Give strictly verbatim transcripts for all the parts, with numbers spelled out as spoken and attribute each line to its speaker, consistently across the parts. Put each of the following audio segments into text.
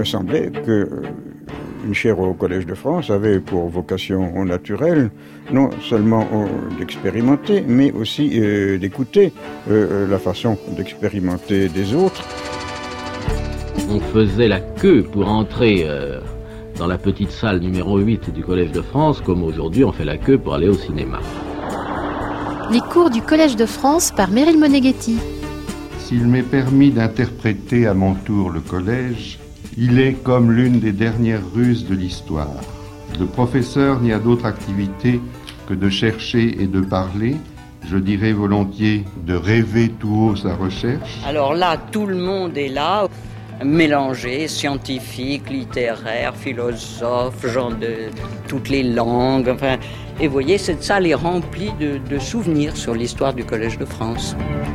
Speaker 1: me semblait que euh, une chaire au Collège de France avait pour vocation naturelle non seulement euh, d'expérimenter, mais aussi euh, d'écouter euh, la façon d'expérimenter des autres.
Speaker 2: On faisait la queue pour entrer euh, dans la petite salle numéro huit du Collège de France, comme aujourd'hui on fait la queue pour aller au cinéma.
Speaker 3: Les cours du Collège de France par Meryl Moneghetti.
Speaker 4: S'il m'est permis d'interpréter à mon tour le collège, il est comme l'une des dernières ruses de l'histoire. Le professeur n'y a d'autre activité que de chercher et de parler, je dirais volontiers de rêver tout haut sa recherche.
Speaker 5: Alors là, tout le monde est là, mélangé, scientifique, littéraire, philosophe, gens de toutes les langues, enfin... Et vous voyez, cette salle est remplie de, de souvenirs sur l'histoire du Collège de France.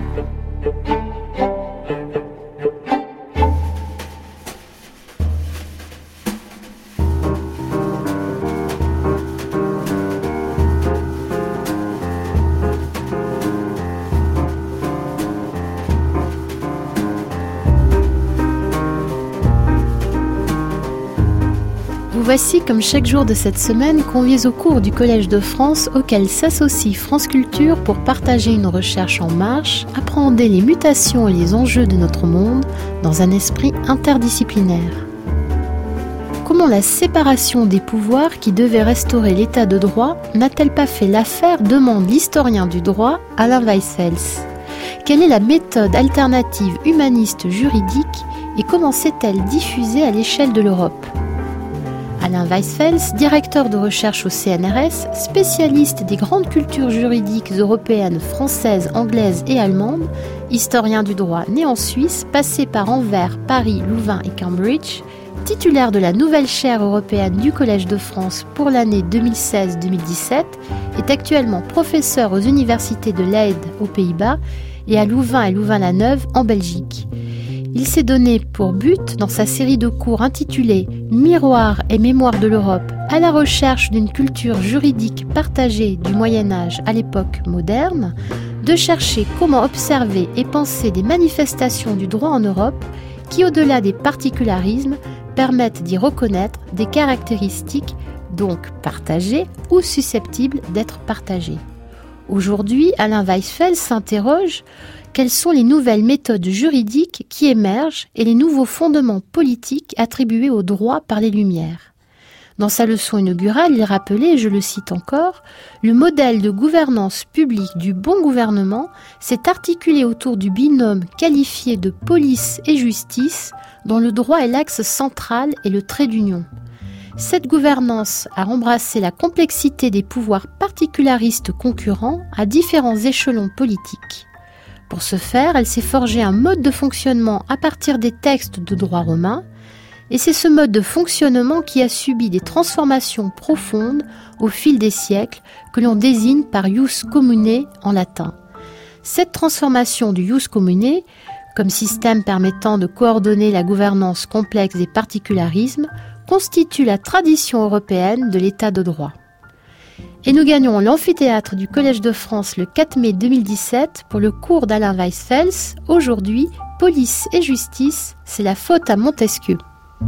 Speaker 3: Voici, comme chaque jour de cette semaine, conviés au cours du Collège de France auquel s'associe France Culture pour partager une recherche en marche, appréhender les mutations et les enjeux de notre monde dans un esprit interdisciplinaire. Comment la séparation des pouvoirs qui devait restaurer l'état de droit n'a-t-elle pas fait l'affaire, demande l'historien du droit Alain Weisfels. Quelle est la méthode alternative humaniste juridique et comment s'est-elle diffusée à l'échelle de l'Europe ? Alain Weisfels, directeur de recherche au C N R S, spécialiste des grandes cultures juridiques européennes, françaises, anglaises et allemandes, historien du droit né en Suisse, passé par Anvers, Paris, Louvain et Cambridge, titulaire de la nouvelle chaire européenne du Collège de France pour l'année deux mille seize deux mille dix-sept, est actuellement professeur aux universités de Leyde aux Pays-Bas et à Louvain et Louvain-la-Neuve en Belgique. Il s'est donné pour but, dans sa série de cours intitulée « Miroir et mémoire de l'Europe, à la recherche d'une culture juridique partagée du Moyen-Âge à l'époque moderne », de chercher comment observer et penser des manifestations du droit en Europe qui, au-delà des particularismes, permettent d'y reconnaître des caractéristiques donc partagées ou susceptibles d'être partagées. Aujourd'hui, Alain Weisfels s'interroge: quelles sont les nouvelles méthodes juridiques qui émergent et les nouveaux fondements politiques attribués au droit par les Lumières? Dans sa leçon inaugurale, il rappelait, et je le cite encore, « Le modèle de gouvernance publique du bon gouvernement s'est articulé autour du binôme qualifié de police et justice, dont le droit est l'axe central et le trait d'union. Cette gouvernance a embrassé la complexité des pouvoirs particularistes concurrents à différents échelons politiques. Pour ce faire, elle s'est forgé un mode de fonctionnement à partir des textes de droit romain, et c'est ce mode de fonctionnement qui a subi des transformations profondes au fil des siècles que l'on désigne par ius commune en latin. Cette transformation du ius commune, comme système permettant de coordonner la gouvernance complexe des particularismes, constitue la tradition européenne de l'état de droit. Et nous gagnons l'amphithéâtre du Collège de France le quatre mai deux mille dix-sept pour le cours d'Alain Weisfels. Aujourd'hui, police et justice, c'est la faute à Montesquieu.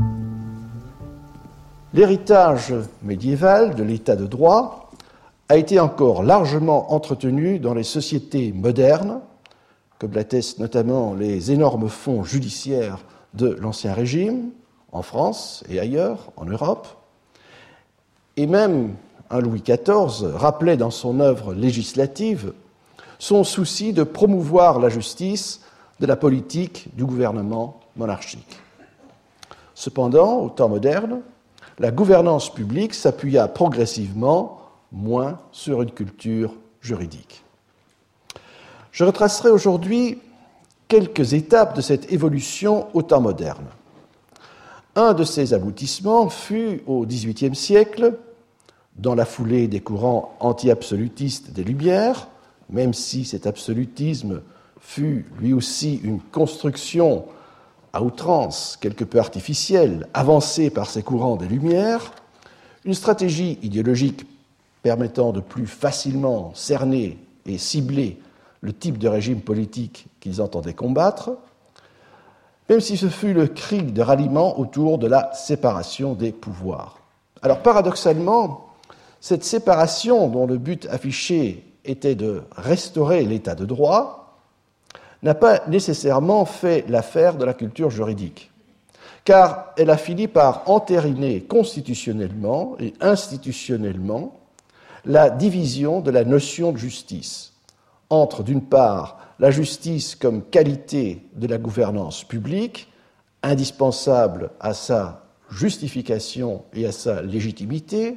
Speaker 6: L'héritage médiéval de l'état de droit a été encore largement entretenu dans les sociétés modernes, comme l'attestent notamment les énormes fonds judiciaires de l'Ancien Régime, en France et ailleurs, en Europe. Et même un Louis quatorze rappelait dans son œuvre législative son souci de promouvoir la justice de la politique du gouvernement monarchique. Cependant, au temps moderne, la gouvernance publique s'appuya progressivement moins sur une culture juridique. Je retracerai aujourd'hui quelques étapes de cette évolution au temps moderne. Un de ces aboutissements fut, au dix-huitième siècle, dans la foulée des courants anti-absolutistes des Lumières, même si cet absolutisme fut lui aussi une construction à outrance, quelque peu artificielle, avancée par ces courants des Lumières, une stratégie idéologique permettant de plus facilement cerner et cibler le type de régime politique qu'ils entendaient combattre, même si ce fut le cri de ralliement autour de la séparation des pouvoirs. Alors paradoxalement, cette séparation, dont le but affiché était de restaurer l'état de droit, n'a pas nécessairement fait l'affaire de la culture juridique, car elle a fini par entériner constitutionnellement et institutionnellement la division de la notion de justice entre, d'une part, la justice comme qualité de la gouvernance publique, indispensable à sa justification et à sa légitimité,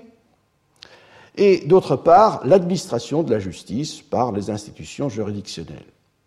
Speaker 6: et d'autre part, l'administration de la justice par les institutions juridictionnelles.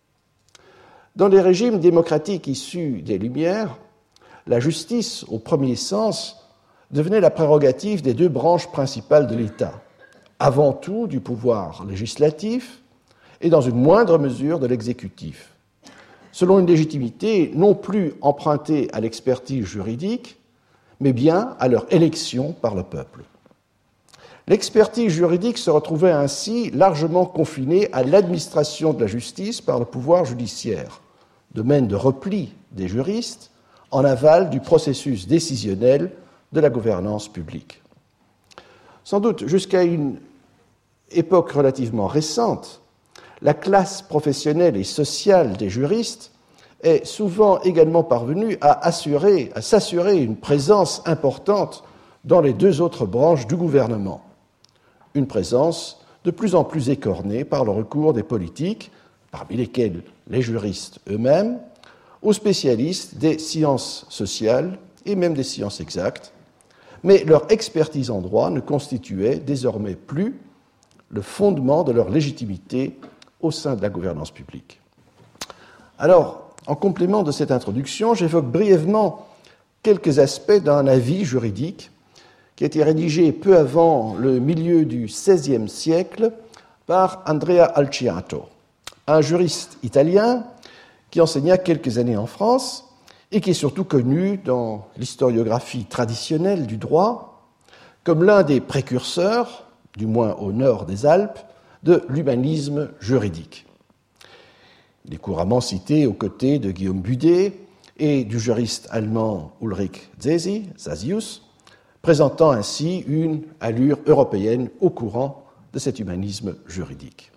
Speaker 6: Dans les régimes démocratiques issus des Lumières, la justice, au premier sens, devenait la prérogative des deux branches principales de l'État, avant tout du pouvoir législatif et dans une moindre mesure de l'exécutif, selon une légitimité non plus empruntée à l'expertise juridique, mais bien à leur élection par le peuple. L'expertise juridique se retrouvait ainsi largement confinée à l'administration de la justice par le pouvoir judiciaire, domaine de repli des juristes, en aval du processus décisionnel de la gouvernance publique. Sans doute, jusqu'à une époque relativement récente, la classe professionnelle et sociale des juristes est souvent également parvenue à, assurer, à s'assurer une présence importante dans les deux autres branches du gouvernement, une présence de plus en plus écornée par le recours des politiques, parmi lesquels les juristes eux-mêmes, aux spécialistes des sciences sociales et même des sciences exactes, mais leur expertise en droit ne constituait désormais plus le fondement de leur légitimité au sein de la gouvernance publique. Alors, en complément de cette introduction, j'évoque brièvement quelques aspects d'un avis juridique qui a été rédigé peu avant le milieu du seizième siècle par Andrea Alciato, un juriste italien qui enseigna quelques années en France et qui est surtout connu dans l'historiographie traditionnelle du droit comme l'un des précurseurs, du moins au nord des Alpes, de l'humanisme juridique. Il est couramment cité aux côtés de Guillaume Budet et du juriste allemand Ulrich Zesi, Zasius, présentant ainsi une allure européenne au courant de cet humanisme juridique.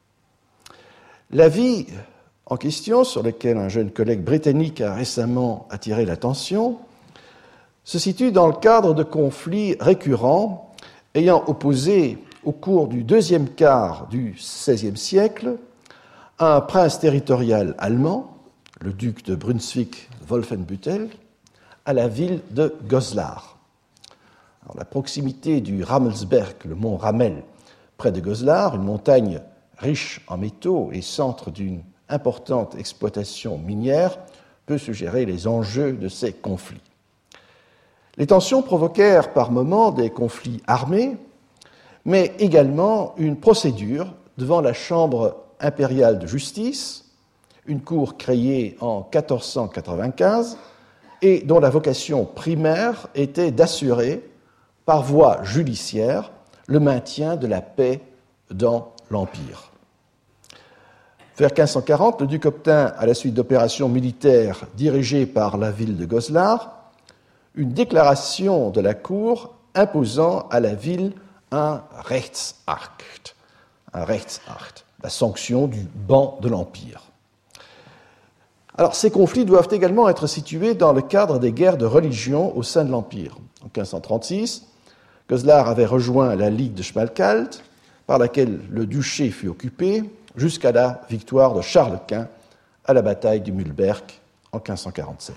Speaker 6: L'avis en question, sur lequel un jeune collègue britannique a récemment attiré l'attention, se situe dans le cadre de conflits récurrents ayant opposé au cours du deuxième quart du seizième siècle un prince territorial allemand, le duc de Brunswick-Wolfenbüttel, à la ville de Goslar. Alors, la proximité du Rammelsberg, le mont Ramel, près de Goslar, une montagne riche en métaux et centre d'une importante exploitation minière, peut suggérer les enjeux de ces conflits. Les tensions provoquèrent par moments des conflits armés, mais également une procédure devant la Chambre impériale de justice, une cour créée en quatorze cent quatre-vingt-quinze et dont la vocation primaire était d'assurer, par voie judiciaire, le maintien de la paix dans l'Empire. Vers quinze cent quarante, le duc obtint, à la suite d'opérations militaires dirigées par la ville de Goslar, une déclaration de la cour imposant à la ville un Rechtsakt, un Rechtsakt, la sanction du ban de l'Empire. Alors, ces conflits doivent également être situés dans le cadre des guerres de religion au sein de l'Empire. En quinze cent trente-six, Goslar avait rejoint la Ligue de Schmalkaldt, par laquelle le duché fut occupé, jusqu'à la victoire de Charles Quint à la bataille du Mühlberg en quinze cent quarante-sept.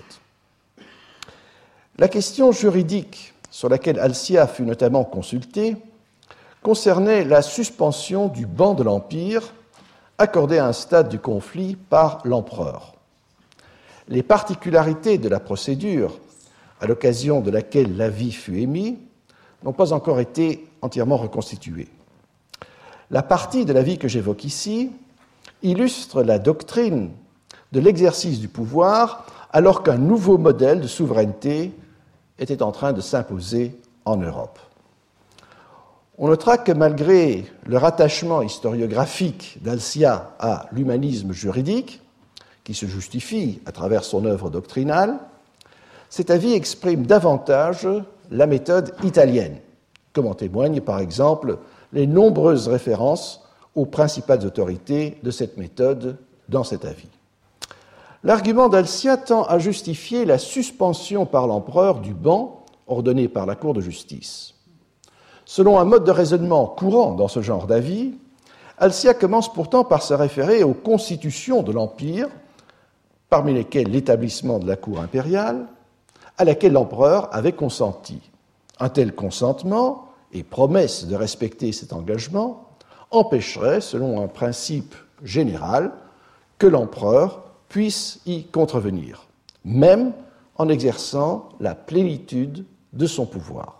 Speaker 6: La question juridique sur laquelle Alcia fut notamment consulté concernait la suspension du ban de l'Empire accordé à un stade du conflit par l'empereur. Les particularités de la procédure à l'occasion de laquelle l'avis fut émis n'ont pas encore été entièrement reconstituées. La partie de l'avis que j'évoque ici illustre la doctrine de l'exercice du pouvoir alors qu'un nouveau modèle de souveraineté était en train de s'imposer en Europe. On notera que malgré le rattachement historiographique d'Alcia à l'humanisme juridique, qui se justifie à travers son œuvre doctrinale, cet avis exprime davantage la méthode italienne, comme en témoignent par exemple les nombreuses références aux principales autorités de cette méthode dans cet avis. L'argument d'Alcia tend à justifier la suspension par l'empereur du ban ordonné par la Cour de justice. Selon un mode de raisonnement courant dans ce genre d'avis, Alcia commence pourtant par se référer aux constitutions de l'Empire, parmi lesquelles l'établissement de la Cour impériale, à laquelle l'empereur avait consenti. Un tel consentement et promesse de respecter cet engagement empêcherait, selon un principe général, que l'empereur puisse y contrevenir, même en exerçant la plénitude de son pouvoir.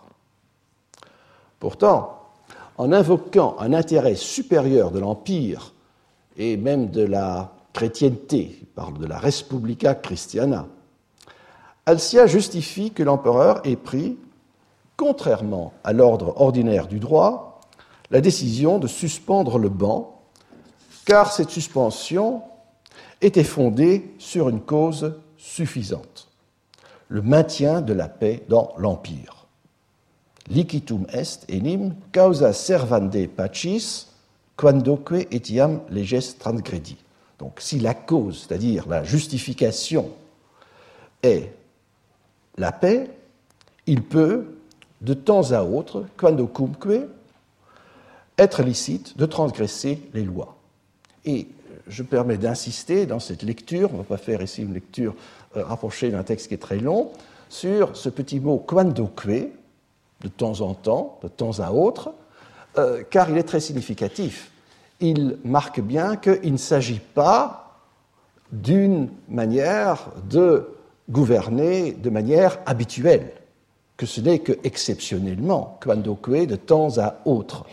Speaker 6: Pourtant, en invoquant un intérêt supérieur de l'Empire et même de la chrétienté, il parle de la Respublica Christiana, Alcia justifie que l'empereur ait pris, contrairement à l'ordre ordinaire du droit, la décision de suspendre le ban, car cette suspension était fondée sur une cause suffisante, le maintien de la paix dans l'Empire. Licitum est enim causa servande pacis quandoque etiam leges transgredi. Donc, si la cause, c'est-à-dire la justification, est la paix, il peut, de temps à autre, quandocumque, être licite de transgresser les lois. Et je me permets d'insister dans cette lecture, on ne va pas faire ici une lecture euh, rapprochée d'un texte qui est très long, sur ce petit mot quandoque, de temps en temps, de temps à autre, euh, car il est très significatif. Il marque bien qu'il ne s'agit pas d'une manière de gouverner de manière habituelle, que ce n'est que exceptionnellement, quandoque, de temps à autre.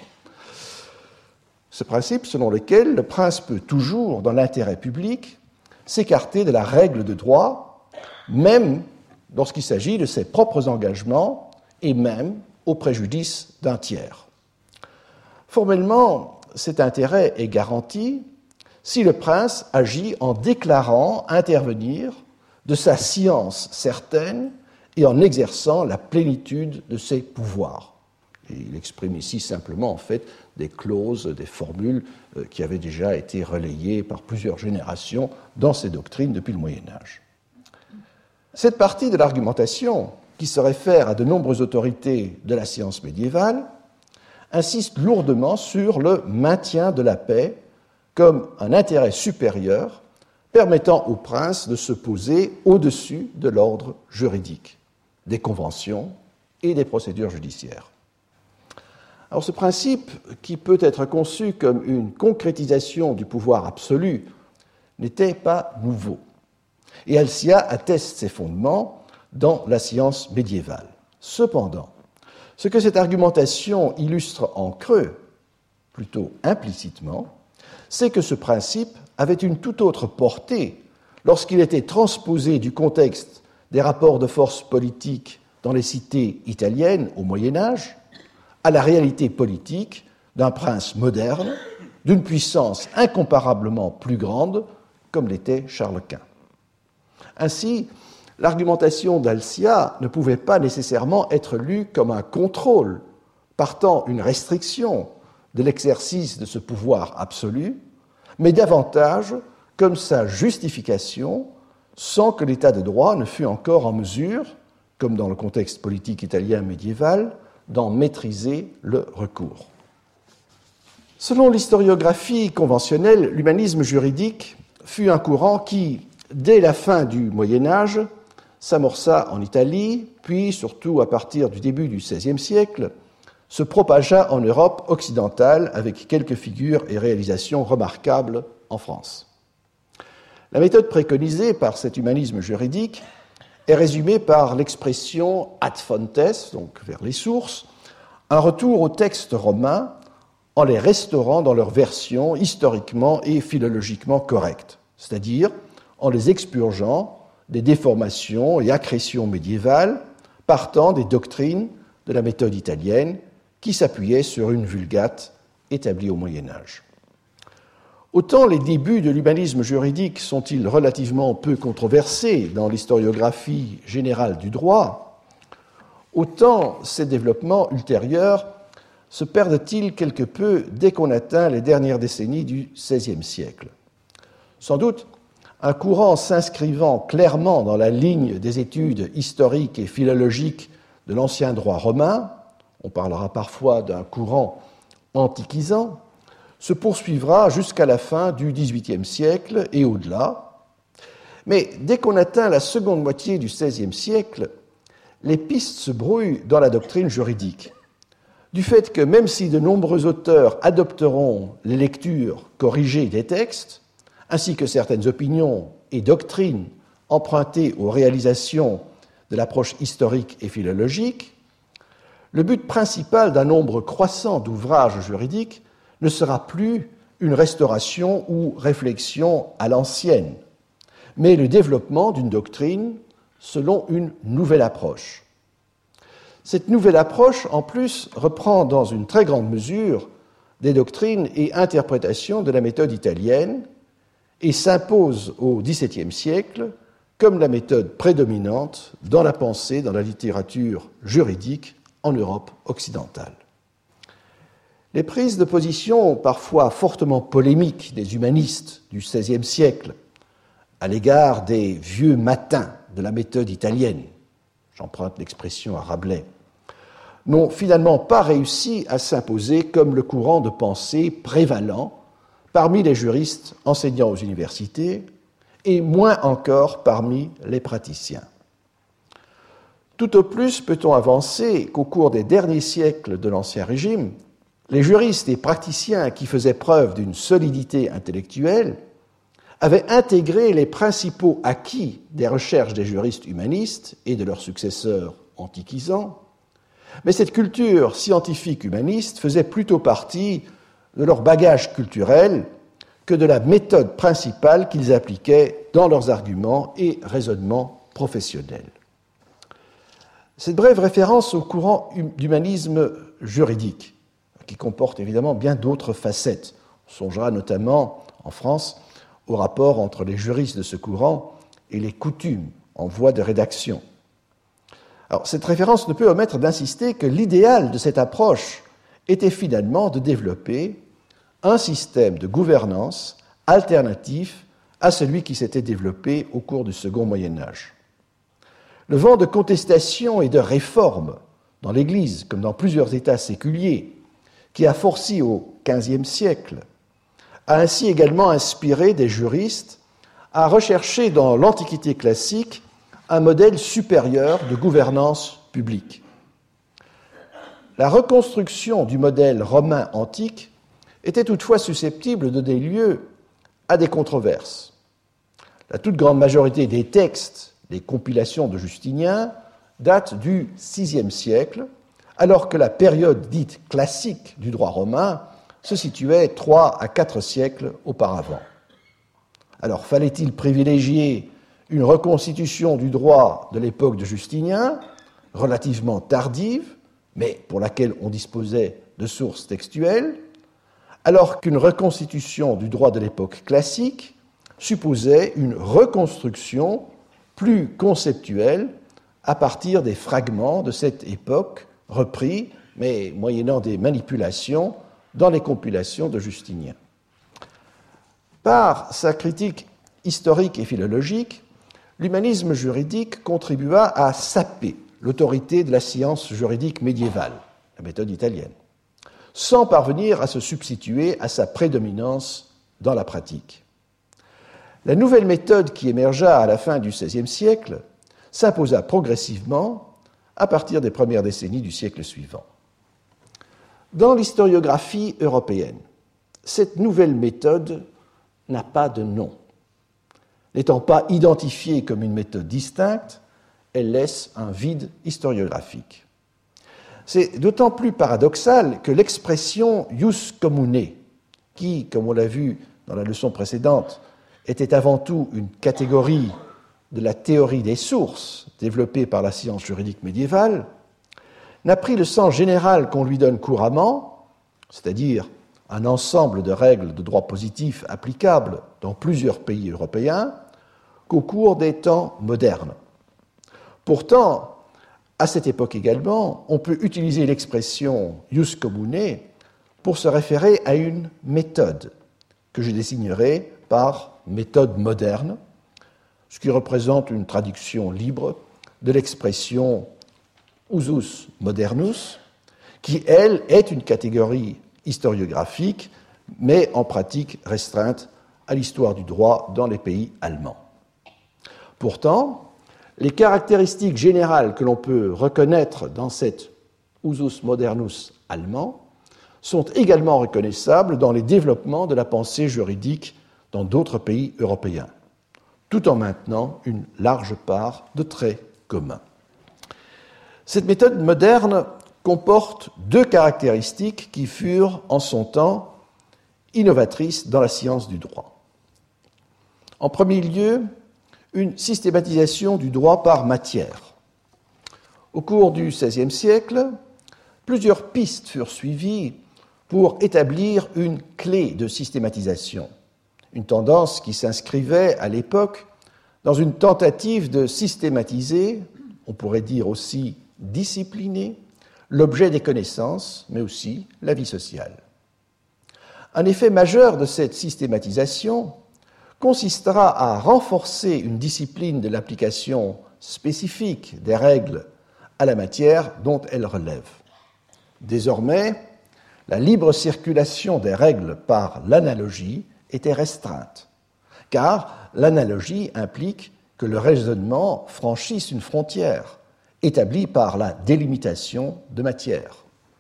Speaker 6: Ce principe selon lequel le prince peut toujours, dans l'intérêt public, s'écarter de la règle de droit, même lorsqu'il s'agit de ses propres engagements et même au préjudice d'un tiers. Formellement, cet intérêt est garanti si le prince agit en déclarant intervenir de sa science certaine et en exerçant la plénitude de ses pouvoirs. Et il exprime ici simplement, en fait, des clauses, des formules euh, qui avaient déjà été relayées par plusieurs générations dans ces doctrines depuis le Moyen-Âge. Cette partie de l'argumentation, qui se réfère à de nombreuses autorités de la science médiévale, insiste lourdement sur le maintien de la paix comme un intérêt supérieur permettant au prince de se poser au-dessus de l'ordre juridique, des conventions et des procédures judiciaires. Alors ce principe, qui peut être conçu comme une concrétisation du pouvoir absolu, n'était pas nouveau. Et Alcia atteste ses fondements dans la science médiévale. Cependant, ce que cette argumentation illustre en creux, plutôt implicitement, c'est que ce principe avait une toute autre portée lorsqu'il était transposé du contexte des rapports de force politiques dans les cités italiennes au Moyen-Âge à la réalité politique d'un prince moderne, d'une puissance incomparablement plus grande, comme l'était Charles Quint. Ainsi, l'argumentation d'Alcia ne pouvait pas nécessairement être lue comme un contrôle, partant une restriction de l'exercice de ce pouvoir absolu, mais davantage comme sa justification, sans que l'État de droit ne fût encore en mesure, comme dans le contexte politique italien médiéval, d'en maîtriser le recours. Selon l'historiographie conventionnelle, l'humanisme juridique fut un courant qui, dès la fin du Moyen-Âge, s'amorça en Italie, puis, surtout à partir du début du seizième siècle, se propagea en Europe occidentale avec quelques figures et réalisations remarquables en France. La méthode préconisée par cet humanisme juridique est résumée par l'expression ad fontes, donc vers les sources, un retour aux textes romains en les restaurant dans leur version historiquement et philologiquement correcte, c'est-à-dire en les expurgeant des déformations et accrétions médiévales partant des doctrines de la méthode italienne qui s'appuyait sur une vulgate établie au Moyen-Âge. Autant les débuts de l'humanisme juridique sont-ils relativement peu controversés dans l'historiographie générale du droit, autant ces développements ultérieurs se perdent-ils quelque peu dès qu'on atteint les dernières décennies du seizième siècle. Sans doute, un courant s'inscrivant clairement dans la ligne des études historiques et philologiques de l'ancien droit romain, on parlera parfois d'un courant antiquisant, se poursuivra jusqu'à la fin du dix-huitième siècle et au-delà. Mais dès qu'on atteint la seconde moitié du seizième siècle, les pistes se brouillent dans la doctrine juridique, du fait que même si de nombreux auteurs adopteront les lectures corrigées des textes, ainsi que certaines opinions et doctrines empruntées aux réalisations de l'approche historique et philologique, le but principal d'un nombre croissant d'ouvrages juridiques ne sera plus une restauration ou réflexion à l'ancienne, mais le développement d'une doctrine selon une nouvelle approche. Cette nouvelle approche, en plus, reprend dans une très grande mesure des doctrines et interprétations de la méthode italienne et s'impose au dix-septième siècle comme la méthode prédominante dans la pensée, dans la littérature juridique en Europe occidentale. Les prises de position parfois fortement polémiques des humanistes du seizième siècle à l'égard des vieux matins de la méthode italienne, j'emprunte l'expression à Rabelais, n'ont finalement pas réussi à s'imposer comme le courant de pensée prévalant parmi les juristes enseignant aux universités et moins encore parmi les praticiens. Tout au plus peut-on avancer qu'au cours des derniers siècles de l'Ancien Régime, les juristes et praticiens qui faisaient preuve d'une solidité intellectuelle avaient intégré les principaux acquis des recherches des juristes humanistes et de leurs successeurs antiquisants, mais cette culture scientifique humaniste faisait plutôt partie de leur bagage culturel que de la méthode principale qu'ils appliquaient dans leurs arguments et raisonnements professionnels. Cette brève référence au courant d'humanisme juridique, qui comporte évidemment bien d'autres facettes. On songera notamment, en France, au rapport entre les juristes de ce courant et les coutumes en voie de rédaction. Alors, cette référence ne peut omettre d'insister que l'idéal de cette approche était finalement de développer un système de gouvernance alternatif à celui qui s'était développé au cours du second Moyen-Âge. Le vent de contestation et de réforme dans l'Église, comme dans plusieurs États séculiers, qui a forci au quinzième siècle, a ainsi également inspiré des juristes à rechercher dans l'Antiquité classique un modèle supérieur de gouvernance publique. La reconstruction du modèle romain antique était toutefois susceptible de donner lieu à des controverses. La toute grande majorité des textes, des compilations de Justinien, datent du sixième siècle, alors que la période dite classique du droit romain se situait trois à quatre siècles auparavant. Alors, fallait-il privilégier une reconstitution du droit de l'époque de Justinien, relativement tardive, mais pour laquelle on disposait de sources textuelles, alors qu'une reconstitution du droit de l'époque classique supposait une reconstruction plus conceptuelle à partir des fragments de cette époque repris, mais moyennant des manipulations, dans les compilations de Justinien. Par sa critique historique et philologique, l'humanisme juridique contribua à saper l'autorité de la science juridique médiévale, la méthode italienne, sans parvenir à se substituer à sa prédominance dans la pratique. La nouvelle méthode qui émergea à la fin du seizième siècle s'imposa progressivement à partir des premières décennies du siècle suivant. Dans l'historiographie européenne, cette nouvelle méthode n'a pas de nom. N'étant pas identifiée comme une méthode distincte, elle laisse un vide historiographique. C'est d'autant plus paradoxal que l'expression ius commune, qui, comme on l'a vu dans la leçon précédente, était avant tout une catégorie de la théorie des sources développée par la science juridique médiévale, n'a pris le sens général qu'on lui donne couramment, c'est-à-dire un ensemble de règles de droit positif applicables dans plusieurs pays européens qu'au cours des temps modernes. Pourtant, à cette époque également, on peut utiliser l'expression jus commune pour se référer à une méthode que je désignerai par méthode moderne, ce qui représente une traduction libre de l'expression usus modernus, qui, elle, est une catégorie historiographique, mais en pratique restreinte à l'histoire du droit dans les pays allemands. Pourtant, les caractéristiques générales que l'on peut reconnaître dans cet usus modernus allemand sont également reconnaissables dans les développements de la pensée juridique dans d'autres pays européens, tout en maintenant une large part de traits communs. Cette méthode moderne comporte deux caractéristiques qui furent en son temps innovatrices dans la science du droit. En premier lieu, une systématisation du droit par matière. Au cours du seizième siècle, plusieurs pistes furent suivies pour établir une clé de systématisation, une tendance qui s'inscrivait à l'époque dans une tentative de systématiser, on pourrait dire aussi discipliner, l'objet des connaissances, mais aussi la vie sociale. Un effet majeur de cette systématisation consistera à renforcer une discipline de l'application spécifique des règles à la matière dont elles relèvent. Désormais, la libre circulation des règles par l'analogie était restreinte, car l'analogie implique que le raisonnement franchisse une frontière établie par la délimitation de matière.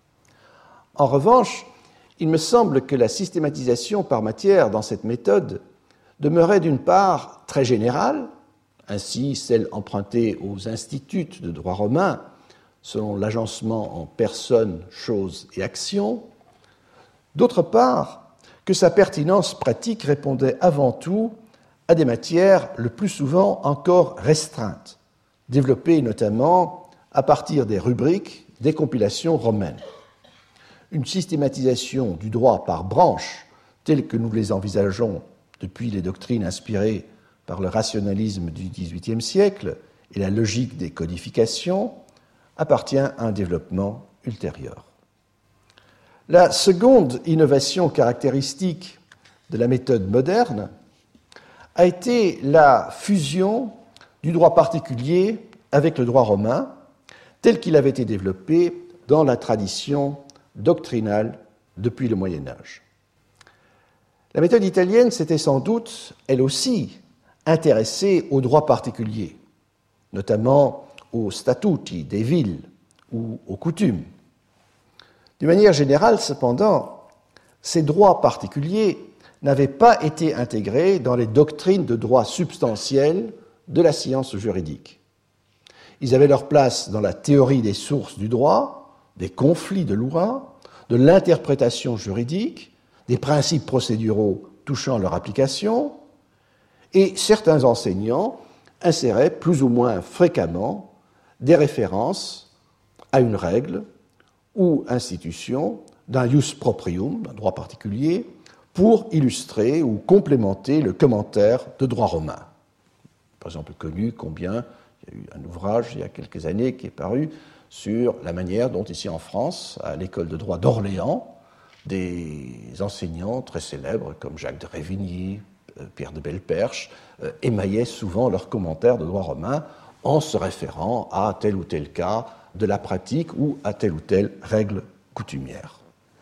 Speaker 6: En revanche, il me semble que la systématisation par matière dans cette méthode demeurait d'une part très générale, ainsi celle empruntée aux instituts de droit romain, selon l'agencement en personnes, choses et actions, d'autre part que sa pertinence pratique répondait avant tout à des matières le plus souvent encore restreintes, développées notamment à partir des rubriques des compilations romaines. Une systématisation du droit par branches, telle que nous les envisageons depuis les doctrines inspirées par le rationalisme du dix-huitième siècle et la logique des codifications, appartient à un développement ultérieur. La seconde innovation caractéristique de la méthode moderne a été la fusion du droit particulier avec le droit romain, tel qu'il avait été développé dans la tradition doctrinale depuis le Moyen Âge. La méthode italienne s'était sans doute, elle aussi, intéressée au droit particulier, notamment aux statuti des villes ou aux coutumes. D'une manière générale, cependant, ces droits particuliers n'avaient pas été intégrés dans les doctrines de droit substantiel de la science juridique. Ils avaient leur place dans la théorie des sources du droit, des conflits de loi, de l'interprétation juridique, des principes procéduraux touchant leur application, et certains enseignants inséraient plus ou moins fréquemment des références à une règle ou institution d'un ius proprium, un droit particulier, pour illustrer ou complémenter le commentaire de droit romain. Par exemple, connu combien il y a eu un ouvrage il y a quelques années qui est paru sur la manière dont, ici en France, à l'école de droit d'Orléans, des enseignants très célèbres comme Jacques de Révigny, Pierre de Belperche, euh, émaillaient souvent leurs commentaires de droit romain en se référant à tel ou tel cas de la pratique ou à telle ou telle règle coutumière.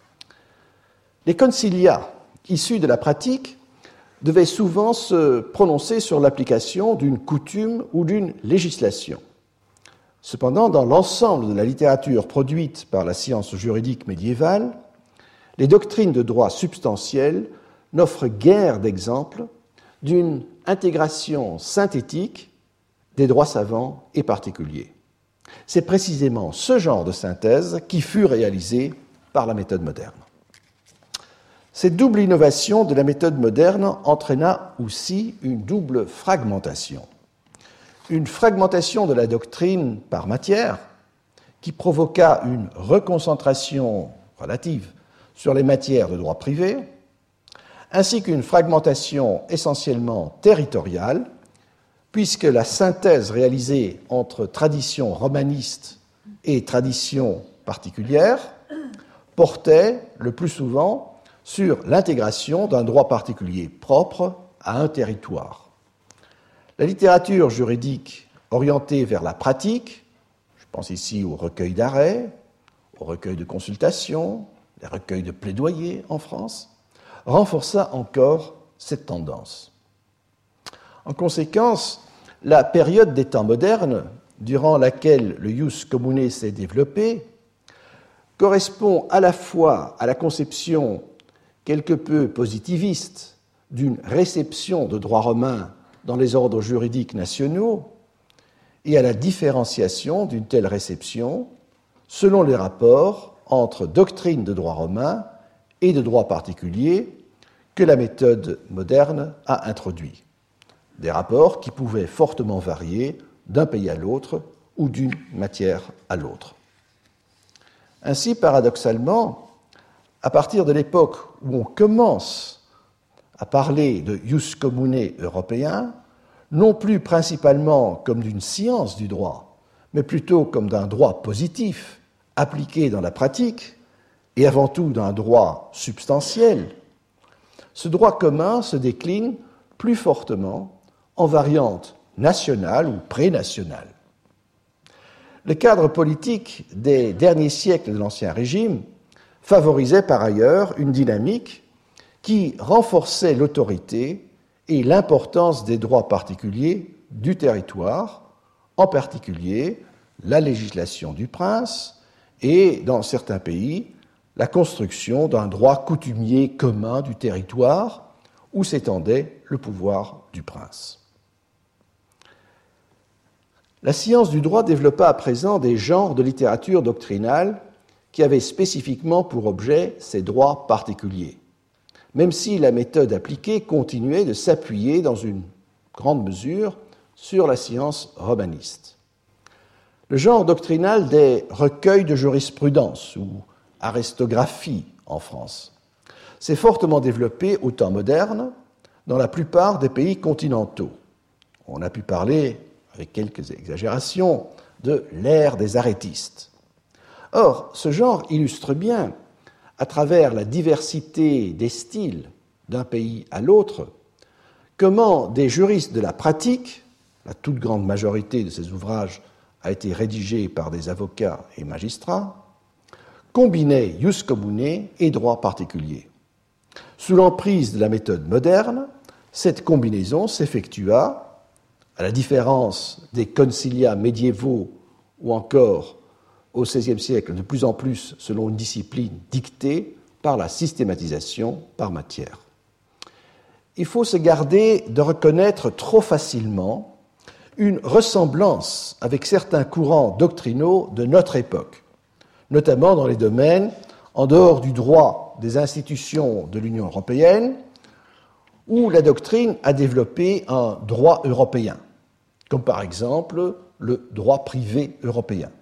Speaker 6: Les concilia issus de la pratique devaient souvent se prononcer sur l'application d'une coutume ou d'une législation. Cependant, dans l'ensemble de la littérature produite par la science juridique médiévale, les doctrines de droit substantiel n'offrent guère d'exemples d'une intégration synthétique des droits savants et particuliers. C'est précisément ce genre de synthèse qui fut réalisé par la méthode moderne. Cette double innovation de la méthode moderne entraîna aussi une double fragmentation. Une fragmentation de la doctrine par matière qui provoqua une reconcentration relative sur les matières de droit privé, ainsi qu'une fragmentation essentiellement territoriale, puisque la synthèse réalisée entre tradition romaniste et tradition particulière portait le plus souvent sur l'intégration d'un droit particulier propre à un territoire. La littérature juridique orientée vers la pratique, je pense ici au recueil d'arrêts, au recueil de consultations, les recueils de plaidoyer en France, renforça encore cette tendance. En conséquence, la période des temps modernes, durant laquelle le ius commune s'est développé, correspond à la fois à la conception quelque peu positiviste d'une réception de droit romain dans les ordres juridiques nationaux et à la différenciation d'une telle réception selon les rapports entre doctrine de droit romain et de droit particulier que la méthode moderne a introduits. Des rapports qui pouvaient fortement varier d'un pays à l'autre ou d'une matière à l'autre. Ainsi, paradoxalement, à partir de l'époque où on commence à parler de ius commune européen, non plus principalement comme d'une science du droit, mais plutôt comme d'un droit positif appliqué dans la pratique, et avant tout d'un droit substantiel, ce droit commun se décline plus fortement en variante nationale ou pré-nationale. Le cadre politique des derniers siècles de l'Ancien Régime favorisait par ailleurs une dynamique qui renforçait l'autorité et l'importance des droits particuliers du territoire, en particulier la législation du prince et, dans certains pays, la construction d'un droit coutumier commun du territoire où s'étendait le pouvoir du prince. La science du droit développa à présent des genres de littérature doctrinale qui avaient spécifiquement pour objet ces droits particuliers, même si la méthode appliquée continuait de s'appuyer dans une grande mesure sur la science romaniste. Le genre doctrinal des recueils de jurisprudence ou aristographie en France s'est fortement développé au temps moderne dans la plupart des pays continentaux. On a pu parler, avec quelques exagérations, de l'ère des arrêtistes. Or, ce genre illustre bien, à travers la diversité des styles d'un pays à l'autre, comment des juristes de la pratique, la toute grande majorité de ces ouvrages a été rédigée par des avocats et magistrats, combinaient ius commune et droit particulier. Sous l'emprise de la méthode moderne, cette combinaison s'effectua, à la différence des concilia médiévaux ou encore au seizième siècle, de plus en plus selon une discipline dictée par la systématisation par matière. Il faut se garder de reconnaître trop facilement une ressemblance avec certains courants doctrinaux de notre époque, notamment dans les domaines en dehors du droit des institutions de l'Union européenne, où la doctrine a développé un droit européen, comme par exemple le droit privé européen.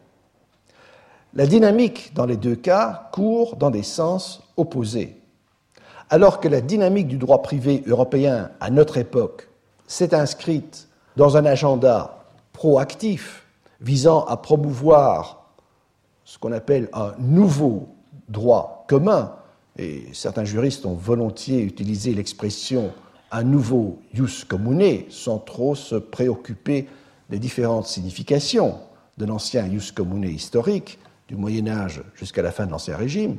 Speaker 6: La dynamique dans les deux cas court dans des sens opposés. Alors que la dynamique du droit privé européen à notre époque s'est inscrite dans un agenda proactif visant à promouvoir ce qu'on appelle un nouveau droit commun, et certains juristes ont volontiers utilisé l'expression « un nouveau ius commune » sans trop se préoccuper des différentes significations de l'ancien ius commune historique, du Moyen-Âge jusqu'à la fin de l'Ancien Régime.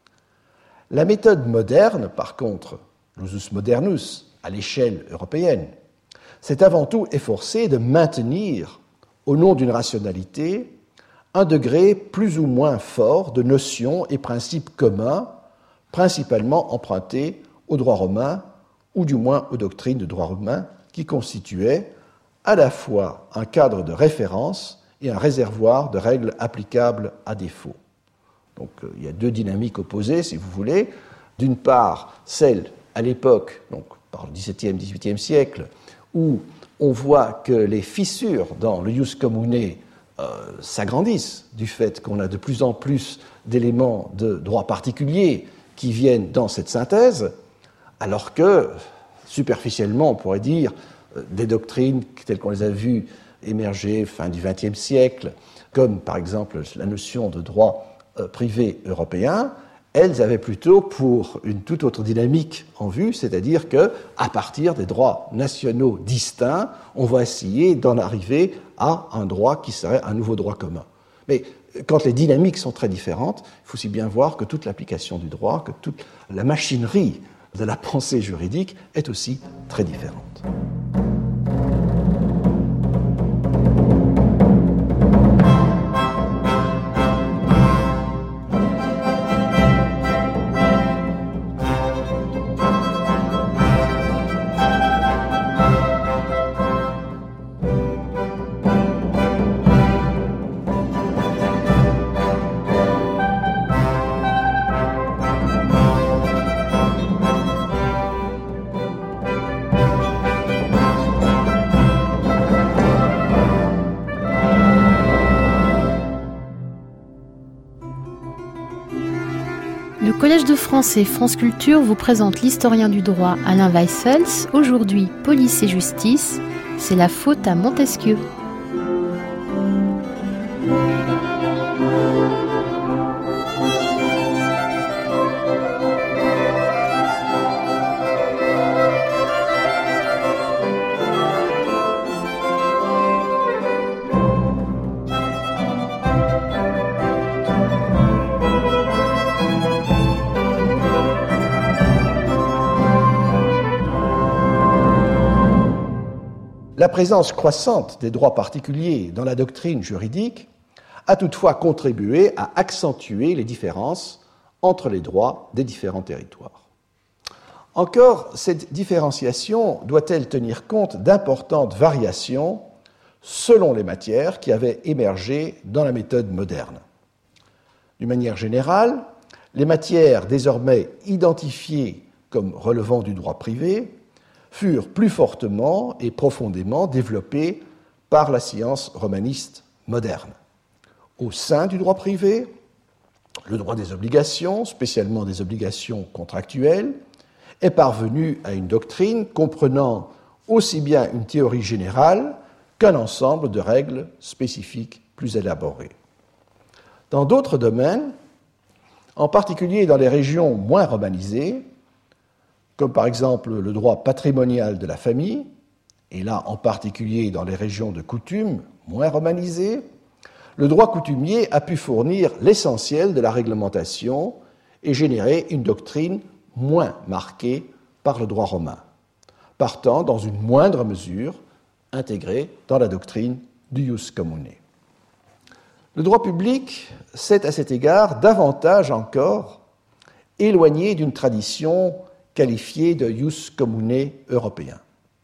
Speaker 6: La méthode moderne, par contre, l'usus modernus, à l'échelle européenne, s'est avant tout efforcée de maintenir, au nom d'une rationalité, un degré plus ou moins fort de notions et principes communs, principalement empruntés au droit romain, ou du moins aux doctrines de droit romain, qui constituaient à la fois un cadre de référence et un réservoir de règles applicables à défaut. Donc euh, il y a deux dynamiques opposées, si vous voulez. D'une part, celle à l'époque, donc par le dix-septième, dix-huitième siècle, où on voit que les fissures dans le ius commune euh, s'agrandissent du fait qu'on a de plus en plus d'éléments de droit particulier qui viennent dans cette synthèse, alors que, superficiellement, on pourrait dire, des doctrines telles qu'on les a vues émerger fin du vingtième siècle, comme par exemple la notion de droit privé européen, elles avaient plutôt pour une toute autre dynamique en vue, c'est-à-dire qu'à partir des droits nationaux distincts, on va essayer d'en arriver à un droit qui serait un nouveau droit commun. Mais quand les dynamiques sont très différentes, il faut aussi bien voir que toute l'application du droit, que toute la machinerie de la pensée juridique est aussi très différente.
Speaker 3: Le Collège de France et France Culture vous présente l'historien du droit Alain Weissels. Aujourd'hui, Police et justice, c'est la faute à Montesquieu.
Speaker 6: La présence croissante des droits particuliers dans la doctrine juridique a toutefois contribué à accentuer les différences entre les droits des différents territoires. Encore, cette différenciation doit-elle tenir compte d'importantes variations selon les matières qui avaient émergé dans la méthode moderne. D'une manière générale, les matières désormais identifiées comme relevant du droit privé furent plus fortement et profondément développées par la science romaniste moderne. Au sein du droit privé, le droit des obligations, spécialement des obligations contractuelles, est parvenu à une doctrine comprenant aussi bien une théorie générale qu'un ensemble de règles spécifiques plus élaborées. Dans d'autres domaines, en particulier dans les régions moins romanisées, comme par exemple le droit patrimonial de la famille, et là en particulier dans les régions de coutume moins romanisées, le droit coutumier a pu fournir l'essentiel de la réglementation et générer une doctrine moins marquée par le droit romain, partant dans une moindre mesure intégrée dans la doctrine du ius commune. Le droit public s'est à cet égard davantage encore éloigné d'une tradition qualifiée de ius commune européen.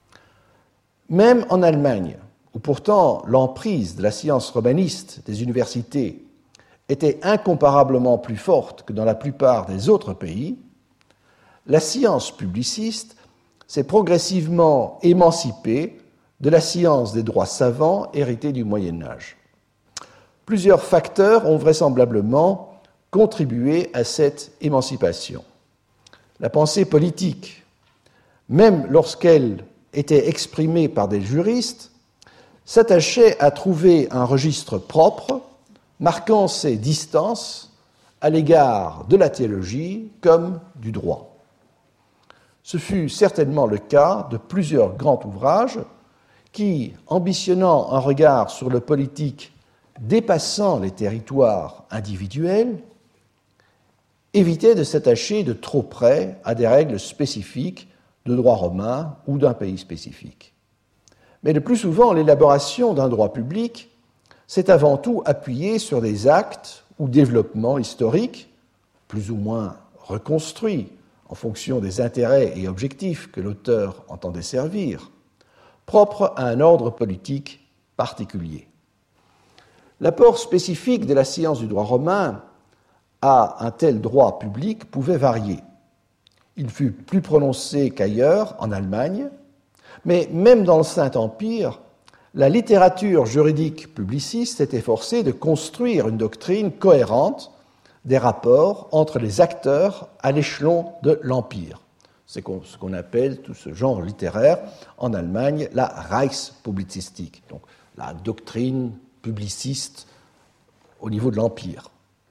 Speaker 6: Même en Allemagne, où pourtant l'emprise de la science romaniste des universités était incomparablement plus forte que dans la plupart des autres pays, la science publiciste s'est progressivement émancipée de la science des droits savants héritée du Moyen Âge. Plusieurs facteurs ont vraisemblablement contribué à cette émancipation. La pensée politique, même lorsqu'elle était exprimée par des juristes, s'attachait à trouver un registre propre, marquant ses distances à l'égard de la théologie comme du droit. Ce fut certainement le cas de plusieurs grands ouvrages qui, ambitionnant un regard sur le politique dépassant les territoires individuels, évitaient de s'attacher de trop près à des règles spécifiques de droit romain ou d'un pays spécifique. Mais le plus souvent, l'élaboration d'un droit public s'est avant tout appuyée sur des actes ou développements historiques, plus ou moins reconstruits en fonction des intérêts et objectifs que l'auteur entendait servir, propres à un ordre politique particulier. L'apport spécifique de la science du droit romain à un tel droit public pouvait varier. Il fut plus prononcé qu'ailleurs, en Allemagne, mais même dans le Saint-Empire, la littérature juridique publiciste s'est efforcée de construire une doctrine cohérente des rapports entre les acteurs à l'échelon de l'Empire. C'est ce qu'on appelle, tout ce genre littéraire, en Allemagne, la Reichspublizistik, donc la doctrine publiciste au niveau de l'Empire.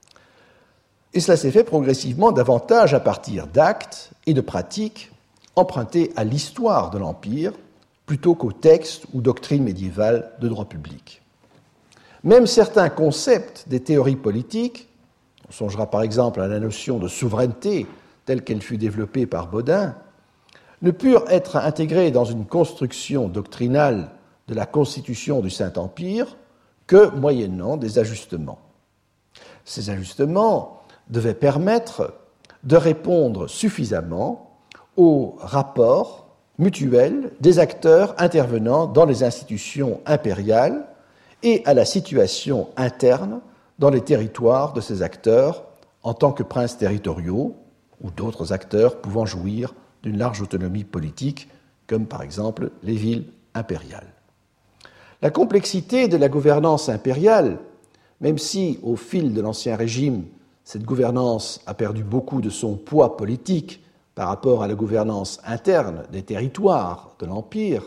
Speaker 6: Et cela s'est fait progressivement davantage à partir d'actes et de pratiques empruntés à l'histoire de l'Empire plutôt qu'aux textes ou doctrines médiévales de droit public. Même certains concepts des théories politiques, on songera par exemple à la notion de souveraineté telle qu'elle fut développée par Bodin, ne purent être intégrés dans une construction doctrinale de la constitution du Saint-Empire que moyennant des ajustements. Ces ajustements devaient permettre de répondre suffisamment aux rapports mutuels des acteurs intervenant dans les institutions impériales et à la situation interne dans les territoires de ces acteurs en tant que princes territoriaux ou d'autres acteurs pouvant jouir d'une large autonomie politique, comme par exemple les villes impériales. La complexité de la gouvernance impériale, même si au fil de l'Ancien Régime, cette gouvernance a perdu beaucoup de son poids politique par rapport à la gouvernance interne des territoires de l'Empire,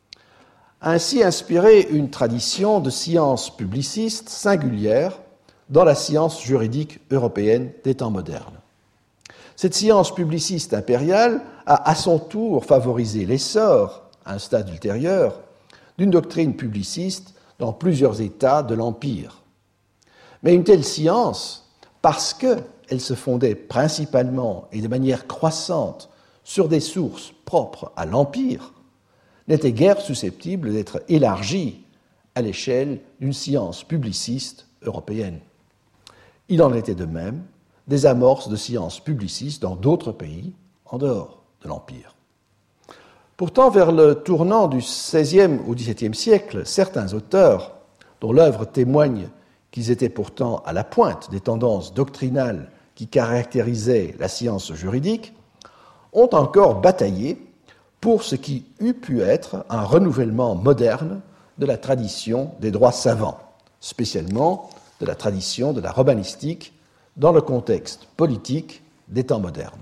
Speaker 6: a ainsi inspiré une tradition de science publiciste singulière dans la science juridique européenne des temps modernes. Cette science publiciste impériale a à son tour favorisé l'essor, à un stade ultérieur, d'une doctrine publiciste dans plusieurs États de l'Empire. Mais une telle science, parce qu'elle se fondait principalement et de manière croissante sur des sources propres à l'Empire, n'était guère susceptible d'être élargie à l'échelle d'une science publiciste européenne. Il en était de même des amorces de sciences publicistes dans d'autres pays en dehors de l'Empire. Pourtant, vers le tournant du seizième au dix-septième siècle, certains auteurs, dont l'œuvre témoigne qu'ils étaient pourtant à la pointe des tendances doctrinales qui caractérisaient la science juridique, ont encore bataillé pour ce qui eût pu être un renouvellement moderne de la tradition des droits savants, spécialement de la tradition de la romanistique dans le contexte politique des temps modernes.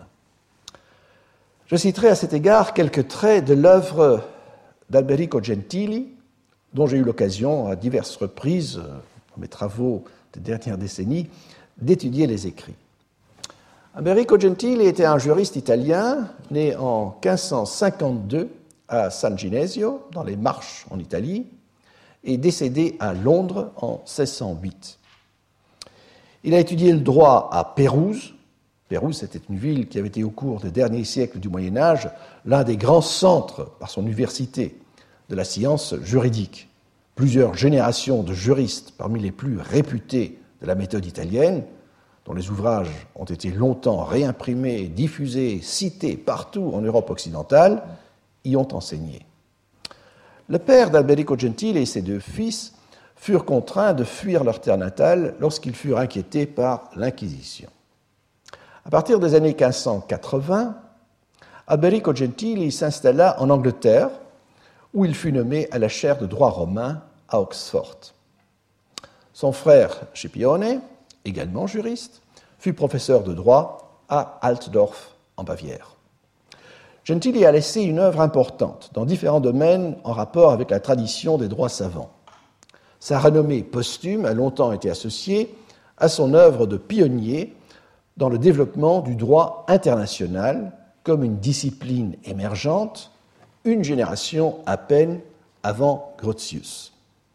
Speaker 6: Je citerai à cet égard quelques traits de l'œuvre d'Alberico Gentili, dont j'ai eu l'occasion à diverses reprises, dans mes travaux des dernières décennies, d'étudier les écrits. Alberico Gentili était un juriste italien né en quinze cent cinquante-deux à San Ginesio, dans les Marches en Italie, et décédé à Londres en seize cent huit. Il a étudié le droit à Pérouse. Pérouse, c'était une ville qui avait été au cours des derniers siècles du Moyen-Âge l'un des grands centres, par son université, de la science juridique. Plusieurs générations de juristes, parmi les plus réputés de la méthode italienne, dont les ouvrages ont été longtemps réimprimés, diffusés, cités partout en Europe occidentale, y ont enseigné. Le père d'Alberico Gentili et ses deux fils furent contraints de fuir leur terre natale lorsqu'ils furent inquiétés par l'Inquisition. À partir des années quinze cent quatre-vingts, Alberico Gentili s'installa en Angleterre, où il fut nommé à la chaire de droit romain à Oxford. Son frère Scipione, également juriste, fut professeur de droit à Altdorf, en Bavière. Gentili a laissé une œuvre importante dans différents domaines en rapport avec la tradition des droits savants. Sa renommée posthume a longtemps été associée à son œuvre de pionnier dans le développement du droit international comme une discipline émergente, une génération à peine avant Grotius.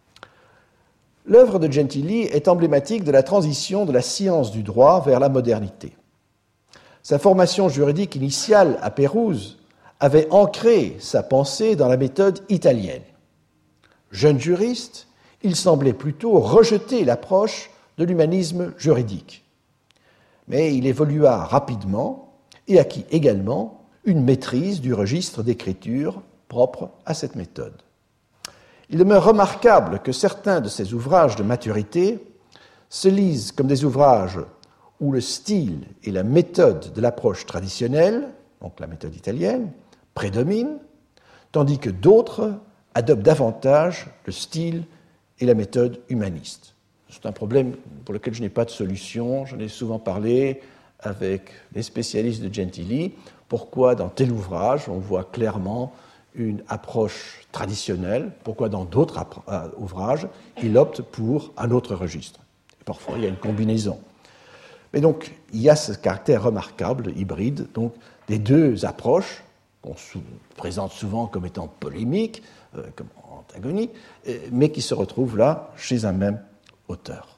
Speaker 6: L'œuvre de Gentili est emblématique de la transition de la science du droit vers la modernité. Sa formation juridique initiale à Pérouse avait ancré sa pensée dans la méthode italienne. Jeune juriste, il semblait plutôt rejeter l'approche de l'humanisme juridique. Mais il évolua rapidement et acquit également une maîtrise du registre d'écriture propre à cette méthode. Il demeure remarquable que certains de ses ouvrages de maturité se lisent comme des ouvrages où le style et la méthode de l'approche traditionnelle, donc la méthode italienne, prédominent, tandis que d'autres adoptent davantage le style et la méthode humaniste. C'est un problème pour lequel je n'ai pas de solution. J'en ai souvent parlé avec les spécialistes de Gentili. Pourquoi dans tel ouvrage on voit clairement une approche traditionnelle, pourquoi dans d'autres euh, ouvrages il opte pour un autre registre. Et parfois il y a une combinaison. Mais donc il y a ce caractère remarquable, hybride, donc, des deux approches qu'on sou- présente souvent comme étant polémiques, euh, comme antagoniques, euh, mais qui se retrouvent là chez un même auteur.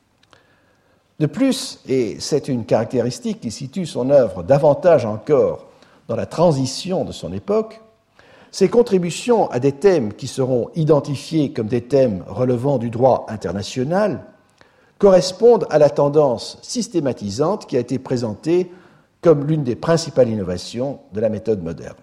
Speaker 6: De plus, et c'est une caractéristique qui situe son œuvre davantage encore dans la transition de son époque, ses contributions à des thèmes qui seront identifiés comme des thèmes relevant du droit international correspondent à la tendance systématisante qui a été présentée comme l'une des principales innovations de la méthode moderne.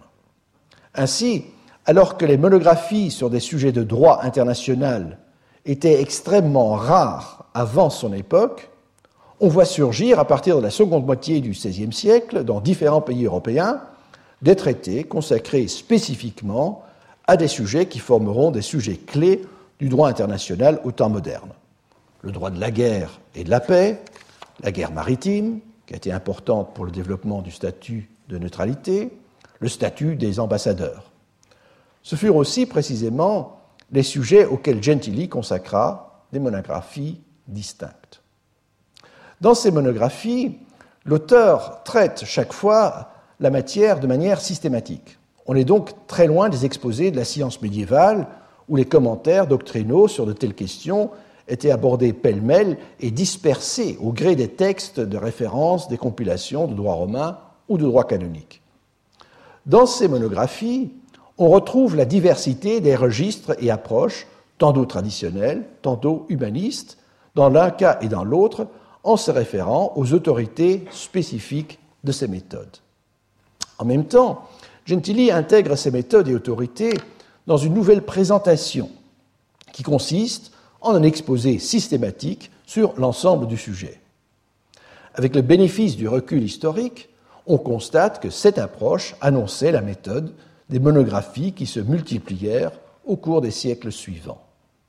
Speaker 6: Ainsi, alors que les monographies sur des sujets de droit international étaient extrêmement rares avant son époque, on voit surgir, à partir de la seconde moitié du seizième siècle, dans différents pays européens, des traités consacrés spécifiquement à des sujets qui formeront des sujets clés du droit international au temps moderne. Le droit de la guerre et de la paix, la guerre maritime, qui a été importante pour le développement du statut de neutralité, le statut des ambassadeurs. Ce furent aussi précisément les sujets auxquels Gentili consacra des monographies distinctes. Dans ces monographies, l'auteur traite chaque fois la matière de manière systématique. On est donc très loin des exposés de la science médiévale où les commentaires doctrinaux sur de telles questions étaient abordés pêle-mêle et dispersés au gré des textes de référence des compilations de droit romain ou de droit canonique. Dans ces monographies, on retrouve la diversité des registres et approches, tantôt traditionnelles, tantôt humanistes, dans l'un cas et dans l'autre, en se référant aux autorités spécifiques de ces méthodes. En même temps, Gentili intègre ces méthodes et autorités dans une nouvelle présentation qui consiste en un exposé systématique sur l'ensemble du sujet. Avec le bénéfice du recul historique, on constate que cette approche annonçait la méthode des monographies qui se multiplièrent au cours des siècles suivants.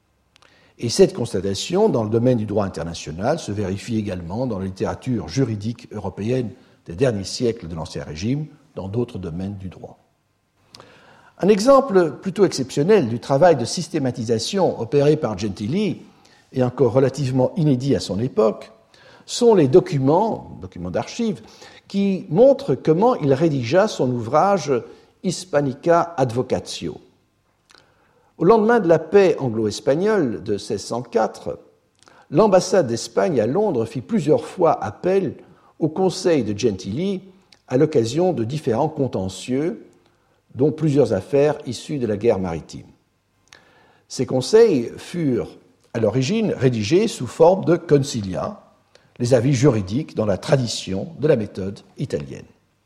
Speaker 6: Et cette constatation, dans le domaine du droit international, se vérifie également dans la littérature juridique européenne des derniers siècles de l'Ancien Régime, dans d'autres domaines du droit. Un exemple plutôt exceptionnel du travail de systématisation opéré par Gentili, et encore relativement inédit à son époque, sont les documents, documents d'archives, qui montrent comment il rédigea son ouvrage Hispanica Advocatio. Au lendemain de la paix anglo-espagnole de seize cent quatre, l'ambassade d'Espagne à Londres fit plusieurs fois appel au conseil de Gentili à l'occasion de différents contentieux, dont plusieurs affaires issues de la guerre maritime. Ces conseils furent à l'origine rédigés sous forme de consilia, les avis juridiques dans la tradition de la méthode italienne.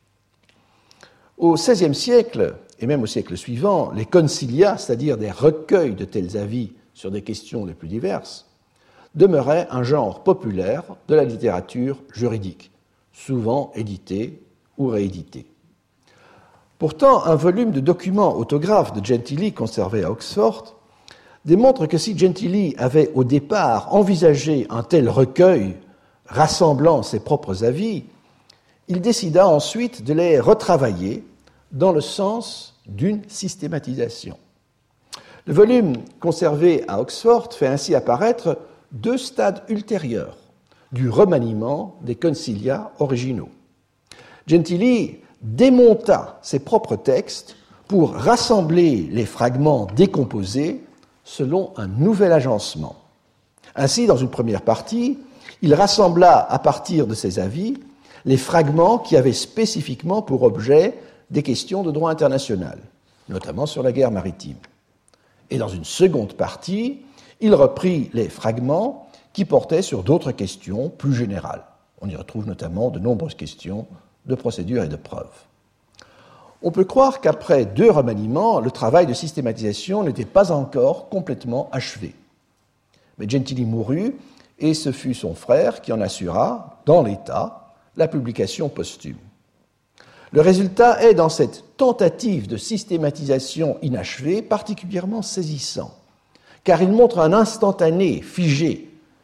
Speaker 6: Au seizième siècle, et même au siècle suivant, les consilia, c'est-à-dire des recueils de tels avis sur des questions les plus diverses, demeuraient un genre populaire de la littérature juridique, souvent édité ou réédité. Pourtant, un volume de documents autographes de Gentili conservé à Oxford démontre que si Gentili avait au départ envisagé un tel recueil rassemblant ses propres avis, il décida ensuite de les retravailler dans le sens d'une systématisation. Le volume conservé à Oxford fait ainsi apparaître deux stades ultérieurs du remaniement des consilia originaux. Gentili démonta ses propres textes pour rassembler les fragments décomposés selon un nouvel agencement. Ainsi, dans une première partie, il rassembla à partir de ses avis les fragments qui avaient spécifiquement pour objet des questions de droit international, notamment sur la guerre maritime. Et dans une seconde partie, il reprit les fragments qui portaient sur d'autres questions plus générales. On y retrouve notamment de nombreuses questions de procédure et de preuve. On peut croire qu'après deux remaniements, le travail de systématisation n'était pas encore complètement achevé. Mais Gentili mourut et ce fut son frère qui en assura, dans l'État, la publication posthume. Le résultat est, dans cette tentative de systématisation inachevée, particulièrement saisissant, car il montre un instantané figé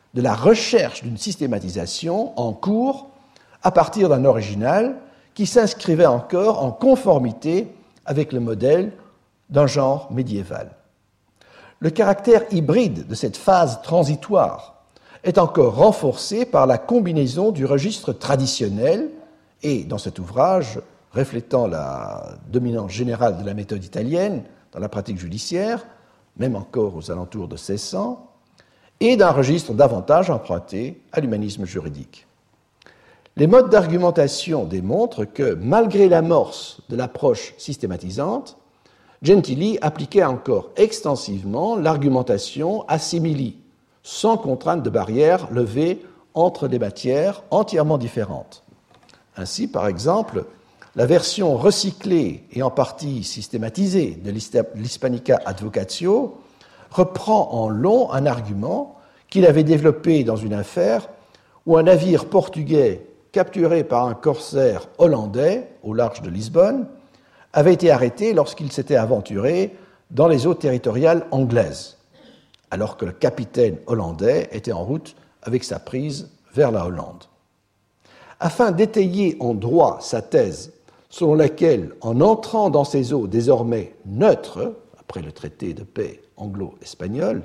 Speaker 6: de la recherche d'une systématisation en cours à partir d'un original qui s'inscrivait encore en conformité avec le modèle d'un genre médiéval. Le caractère hybride de cette phase transitoire est encore renforcé par la combinaison du registre traditionnel et, dans cet ouvrage, reflétant la dominance générale de la méthode italienne dans la pratique judiciaire, même encore aux alentours de seize cents, et d'un registre davantage emprunté à l'humanisme juridique. Les modes d'argumentation démontrent que, malgré l'amorce de l'approche systématisante, Gentili appliquait encore extensivement l'argumentation a simili, sans contrainte de barrière levée entre des matières entièrement différentes. Ainsi, par exemple, la version recyclée et en partie systématisée de l'Hispanica Advocatio reprend en long un argument qu'il avait développé dans une affaire où un navire portugais capturé par un corsaire hollandais au large de Lisbonne avait été arrêté lorsqu'il s'était aventuré dans les eaux territoriales anglaises, alors que le capitaine hollandais était en route avec sa prise vers la Hollande. Afin d'étayer en droit sa thèse selon laquelle, en entrant dans ces eaux désormais neutres, après le traité de paix anglo-espagnol,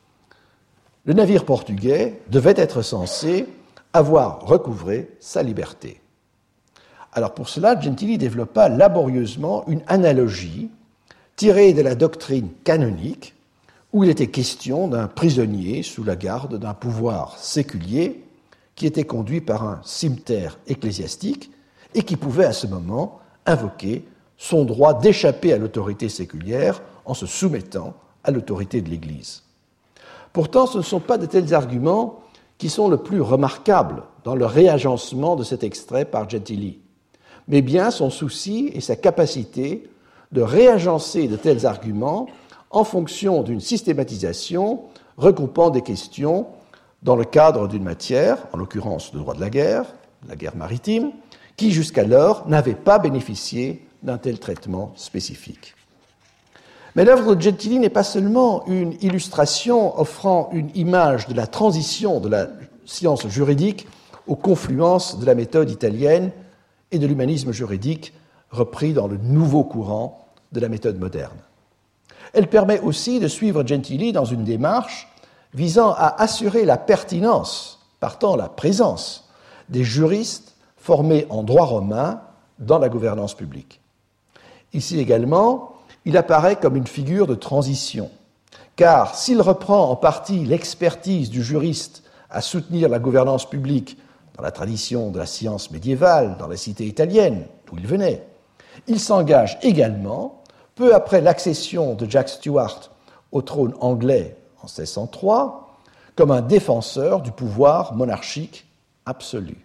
Speaker 6: le navire portugais devait être censé avoir recouvré sa liberté. Alors pour cela, Gentili développa laborieusement une analogie tirée de la doctrine canonique, où il était question d'un prisonnier sous la garde d'un pouvoir séculier qui était conduit par un cimeterre ecclésiastique et qui pouvait à ce moment invoquer son droit d'échapper à l'autorité séculière en se soumettant à l'autorité de l'Église. Pourtant, ce ne sont pas de tels arguments qui sont le plus remarquables dans le réagencement de cet extrait par Gentili, mais bien son souci et sa capacité de réagencer de tels arguments en fonction d'une systématisation regroupant des questions dans le cadre d'une matière, en l'occurrence le droit de la guerre, la guerre maritime, qui jusqu'alors n'avait pas bénéficié d'un tel traitement spécifique. Mais l'œuvre de Gentili n'est pas seulement une illustration offrant une image de la transition de la science juridique aux confluences de la méthode italienne et de l'humanisme juridique repris dans le nouveau courant de la méthode moderne. Elle permet aussi de suivre Gentili dans une démarche visant à assurer la pertinence, partant la présence, des juristes formés en droit romain dans la gouvernance publique. Ici également, il apparaît comme une figure de transition, car s'il reprend en partie l'expertise du juriste à soutenir la gouvernance publique dans la tradition de la science médiévale, dans la cité italienne, d'où il venait, il s'engage également, peu après l'accession de Jack Stuart au trône anglais en seize cent trois, comme un défenseur du pouvoir monarchique absolu.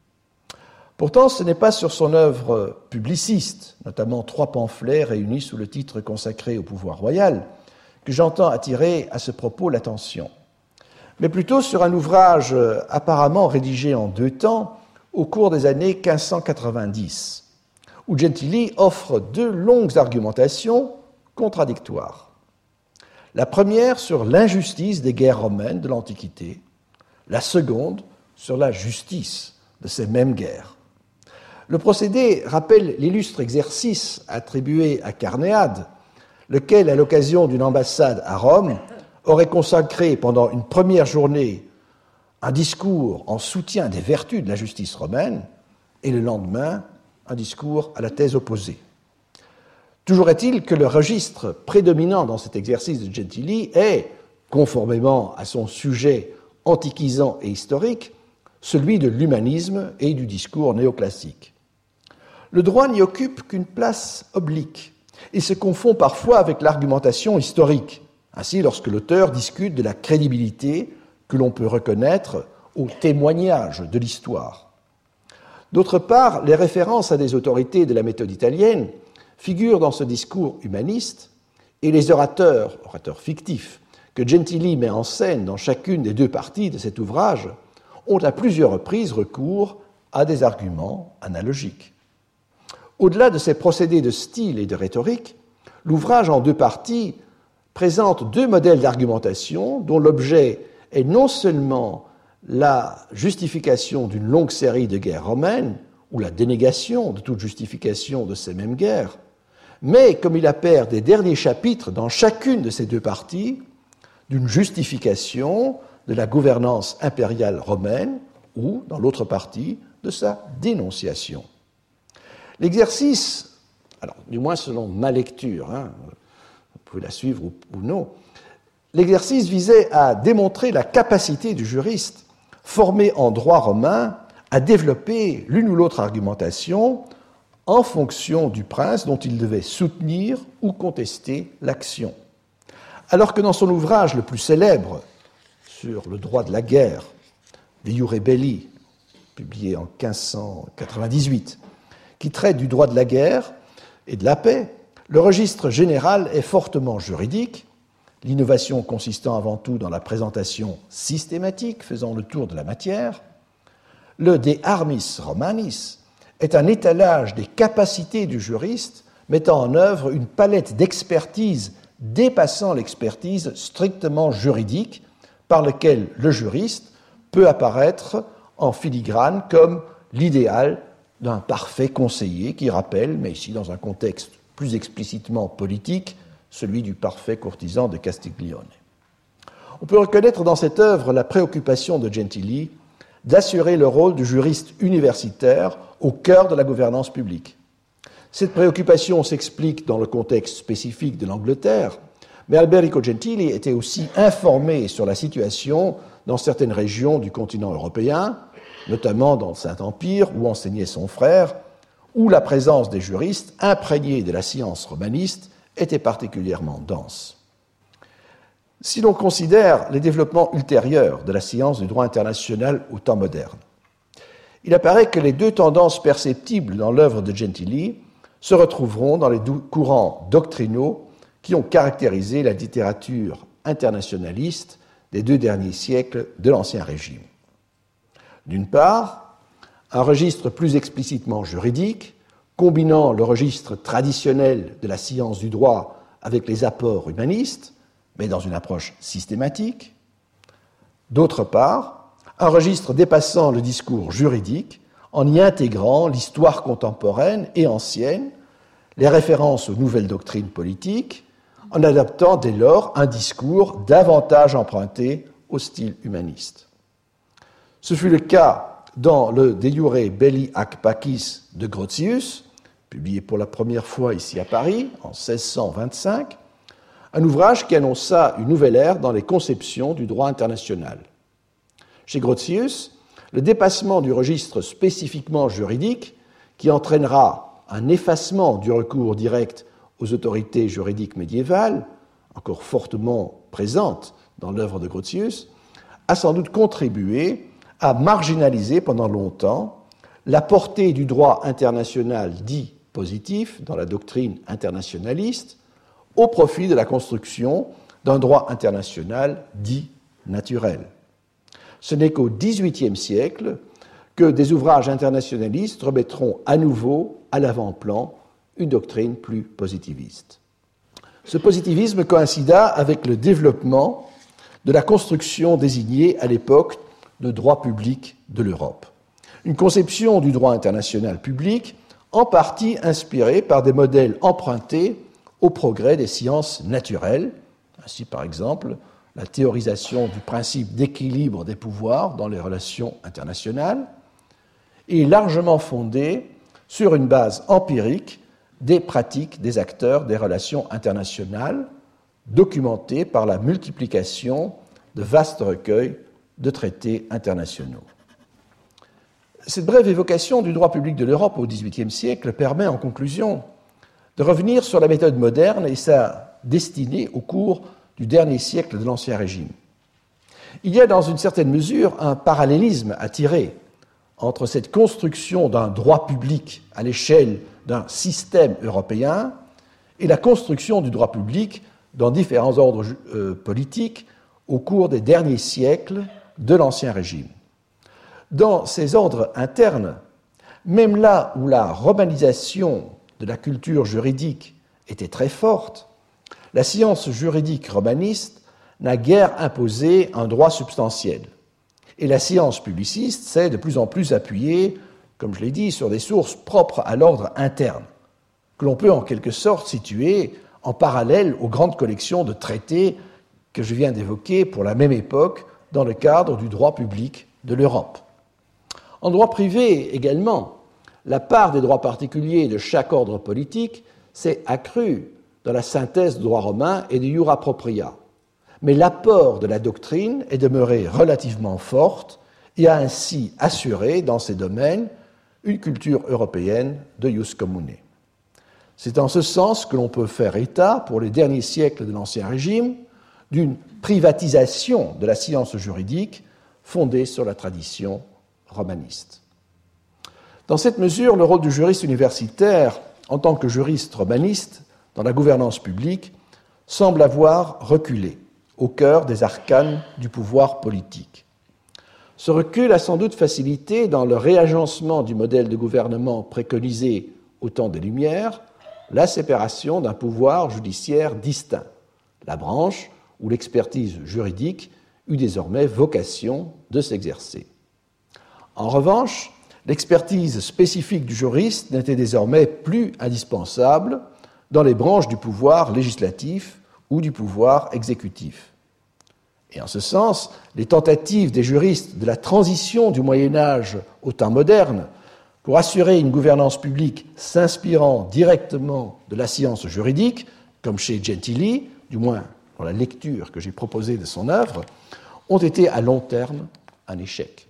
Speaker 6: Pourtant, ce n'est pas sur son œuvre publiciste, notamment trois pamphlets réunis sous le titre consacré au pouvoir royal, que j'entends attirer à ce propos l'attention, mais plutôt sur un ouvrage apparemment rédigé en deux temps au cours des années quinze cent quatre-vingt-dix, où Gentili offre deux longues argumentations contradictoires. La première sur l'injustice des guerres romaines de l'Antiquité, la seconde sur la justice de ces mêmes guerres. Le procédé rappelle l'illustre exercice attribué à Carnéade, lequel, à l'occasion d'une ambassade à Rome, aurait consacré pendant une première journée un discours en soutien des vertus de la justice romaine et le lendemain un discours à la thèse opposée. Toujours est-il que le registre prédominant dans cet exercice de Gentili est, conformément à son sujet antiquisant et historique, celui de l'humanisme et du discours néoclassique. Le droit n'y occupe qu'une place oblique et se confond parfois avec l'argumentation historique. Ainsi, lorsque l'auteur discute de la crédibilité que l'on peut reconnaître au témoignage de l'histoire. D'autre part, les références à des autorités de la méthode italienne figurent dans ce discours humaniste et les orateurs, orateurs fictifs, que Gentili met en scène dans chacune des deux parties de cet ouvrage ont à plusieurs reprises recours à des arguments analogiques. Au-delà de ces procédés de style et de rhétorique, l'ouvrage en deux parties présente deux modèles d'argumentation dont l'objet est non seulement la justification d'une longue série de guerres romaines ou la dénégation de toute justification de ces mêmes guerres, mais comme il appert des derniers chapitres dans chacune de ces deux parties d'une justification de la gouvernance impériale romaine ou, dans l'autre partie, de sa dénonciation. L'exercice, alors du moins selon ma lecture, hein, vous pouvez la suivre ou, ou non, l'exercice visait à démontrer la capacité du juriste formé en droit romain à développer l'une ou l'autre argumentation en fonction du prince dont il devait soutenir ou contester l'action. Alors que dans son ouvrage le plus célèbre sur le droit de la guerre, De Iure Belli, publié en quinze cent quatre-vingt-dix-huit, qui traite du droit de la guerre et de la paix, le registre général est fortement juridique, l'innovation consistant avant tout dans la présentation systématique faisant le tour de la matière. Le De Armis Romanis est un étalage des capacités du juriste mettant en œuvre une palette d'expertise dépassant l'expertise strictement juridique par laquelle le juriste peut apparaître en filigrane comme l'idéal d'un parfait conseiller qui rappelle, mais ici dans un contexte plus explicitement politique, celui du parfait courtisan de Castiglione. On peut reconnaître dans cette œuvre la préoccupation de Gentili d'assurer le rôle du juriste universitaire au cœur de la gouvernance publique. Cette préoccupation s'explique dans le contexte spécifique de l'Angleterre, mais Alberico Gentili était aussi informé sur la situation dans certaines régions du continent européen, notamment dans le Saint-Empire où enseignait son frère, où la présence des juristes imprégnés de la science romaniste était particulièrement dense. Si l'on considère les développements ultérieurs de la science du droit international au temps moderne, il apparaît que les deux tendances perceptibles dans l'œuvre de Gentili se retrouveront dans les courants doctrinaux qui ont caractérisé la littérature internationaliste des deux derniers siècles de l'Ancien Régime. D'une part, un registre plus explicitement juridique, combinant le registre traditionnel de la science du droit avec les apports humanistes, mais dans une approche systématique. D'autre part, un registre dépassant le discours juridique en y intégrant l'histoire contemporaine et ancienne, les références aux nouvelles doctrines politiques, en adaptant dès lors un discours davantage emprunté au style humaniste. Ce fut le cas dans le De Iure Belli ac Pacis de Grotius, publié pour la première fois ici à Paris en seize cent vingt-cinq, un ouvrage qui annonça une nouvelle ère dans les conceptions du droit international. Chez Grotius, le dépassement du registre spécifiquement juridique, qui entraînera un effacement du recours direct aux autorités juridiques médiévales, encore fortement présente dans l'œuvre de Grotius, a sans doute contribué à marginaliser pendant longtemps la portée du droit international dit positif dans la doctrine internationaliste au profit de la construction d'un droit international dit naturel. Ce n'est qu'au dix-huitième siècle que des ouvrages internationalistes remettront à nouveau à l'avant-plan une doctrine plus positiviste. Ce positivisme coïncida avec le développement de la construction désignée à l'époque de droit public de l'Europe. Une conception du droit international public en partie inspirée par des modèles empruntés au progrès des sciences naturelles, ainsi par exemple la théorisation du principe d'équilibre des pouvoirs dans les relations internationales, et largement fondée sur une base empirique des pratiques des acteurs des relations internationales, documentées par la multiplication de vastes recueils de traités internationaux. Cette brève évocation du droit public de l'Europe au dix-huitième siècle permet, en conclusion, de revenir sur la méthode moderne et sa destinée au cours du dernier siècle de l'Ancien Régime. Il y a dans une certaine mesure un parallélisme à tirer entre cette construction d'un droit public à l'échelle d'un système européen et la construction du droit public dans différents ordres euh, politiques au cours des derniers siècles de l'Ancien Régime. Dans ces ordres internes, même là où la romanisation de la culture juridique était très forte, la science juridique romaniste n'a guère imposé un droit substantiel. Et la science publiciste s'est de plus en plus appuyée, comme je l'ai dit, sur des sources propres à l'ordre interne, que l'on peut en quelque sorte situer en parallèle aux grandes collections de traités que je viens d'évoquer pour la même époque dans le cadre du droit public de l'Europe. En droit privé également, la part des droits particuliers de chaque ordre politique s'est accrue dans la synthèse du droit romain et du iura propria. Mais l'apport de la doctrine est demeuré relativement forte et a ainsi assuré dans ces domaines une culture européenne de ius commune. C'est en ce sens que l'on peut faire état, pour les derniers siècles de l'Ancien Régime, d'une privatisation de la science juridique fondée sur la tradition romaniste. Dans cette mesure, le rôle du juriste universitaire, en tant que juriste romaniste, dans la gouvernance publique, semble avoir reculé au cœur des arcanes du pouvoir politique. Ce recul a sans doute facilité, dans le réagencement du modèle de gouvernement préconisé au temps des Lumières, la séparation d'un pouvoir judiciaire distinct, la branche où l'expertise juridique eut désormais vocation de s'exercer. En revanche, l'expertise spécifique du juriste n'était désormais plus indispensable dans les branches du pouvoir législatif ou du pouvoir exécutif. Et en ce sens, les tentatives des juristes de la transition du Moyen-Âge au temps moderne pour assurer une gouvernance publique s'inspirant directement de la science juridique, comme chez Gentili, du moins dans la lecture que j'ai proposée de son œuvre, ont été à long terme un échec.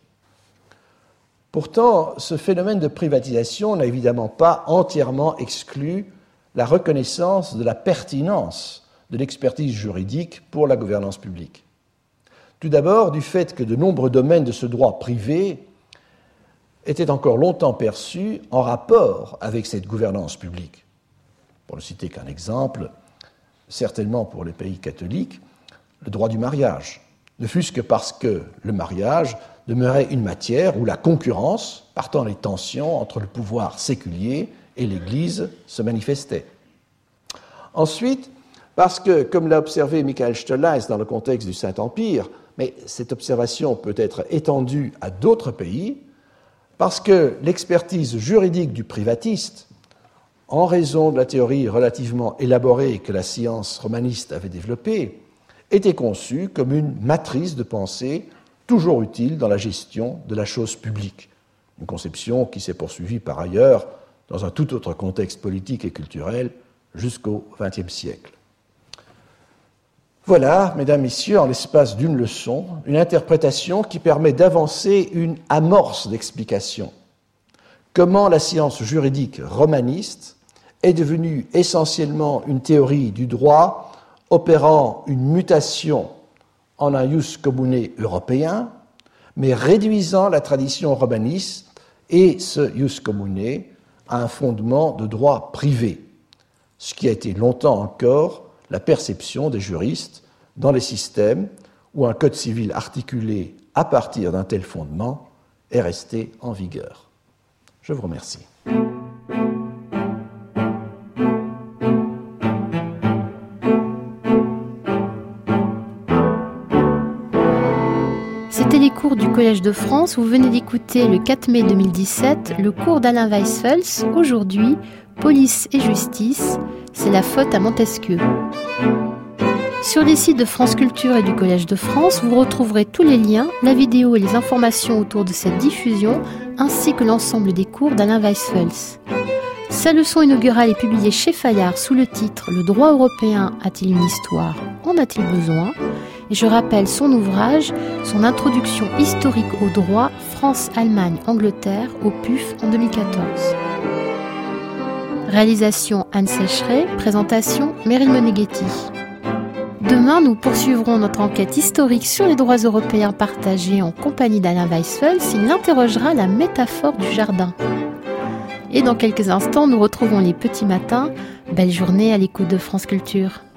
Speaker 6: Pourtant, ce phénomène de privatisation n'a évidemment pas entièrement exclu la reconnaissance de la pertinence de l'expertise juridique pour la gouvernance publique. Tout d'abord, du fait que de nombreux domaines de ce droit privé étaient encore longtemps perçus en rapport avec cette gouvernance publique. Pour ne citer qu'un exemple, certainement pour les pays catholiques, le droit du mariage, ne fût-ce que parce que le mariage demeurait une matière où la concurrence, partant les tensions entre le pouvoir séculier et l'Église, se manifestait. Ensuite, parce que, comme l'a observé Michael Stolleis dans le contexte du Saint-Empire, mais cette observation peut être étendue à d'autres pays, parce que l'expertise juridique du privatiste, en raison de la théorie relativement élaborée que la science romaniste avait développée, était conçue comme une matrice de pensée toujours utile dans la gestion de la chose publique, une conception qui s'est poursuivie par ailleurs dans un tout autre contexte politique et culturel jusqu'au vingtième siècle. Voilà, mesdames, messieurs, en l'espace d'une leçon, une interprétation qui permet d'avancer une amorce d'explication. Comment la science juridique romaniste est devenue essentiellement une théorie du droit opérant une mutation en un ius commune européen, mais réduisant la tradition romaniste et ce ius commune à un fondement de droit privé, ce qui a été longtemps encore la perception des juristes dans les systèmes où un code civil articulé à partir d'un tel fondement est resté en vigueur. Je vous remercie.
Speaker 3: C'était les cours du Collège de France. Vous venez d'écouter le quatre mai deux mille dix-sept le cours d'Alain Weisfels. Aujourd'hui, Police et justice, c'est la faute à Montesquieu. Sur les sites de France Culture et du Collège de France, vous retrouverez tous les liens, la vidéo et les informations autour de cette diffusion, ainsi que l'ensemble des cours d'Alain Weisfels. Sa leçon inaugurale est publiée chez Fayard sous le titre « Le droit européen a-t-il une histoire ? En a-t-il besoin ?» Et je rappelle son ouvrage, son introduction historique au droit, France, Allemagne, Angleterre, au P U F en deux mille quatorze. Réalisation Anne Sécheret, présentation Meryl Moneghetti. Demain, nous poursuivrons notre enquête historique sur les droits européens partagés en compagnie d'Alain Weisfels. Il interrogera la métaphore du jardin. Et dans quelques instants, nous retrouvons les petits matins. Belle journée à l'écoute de France Culture.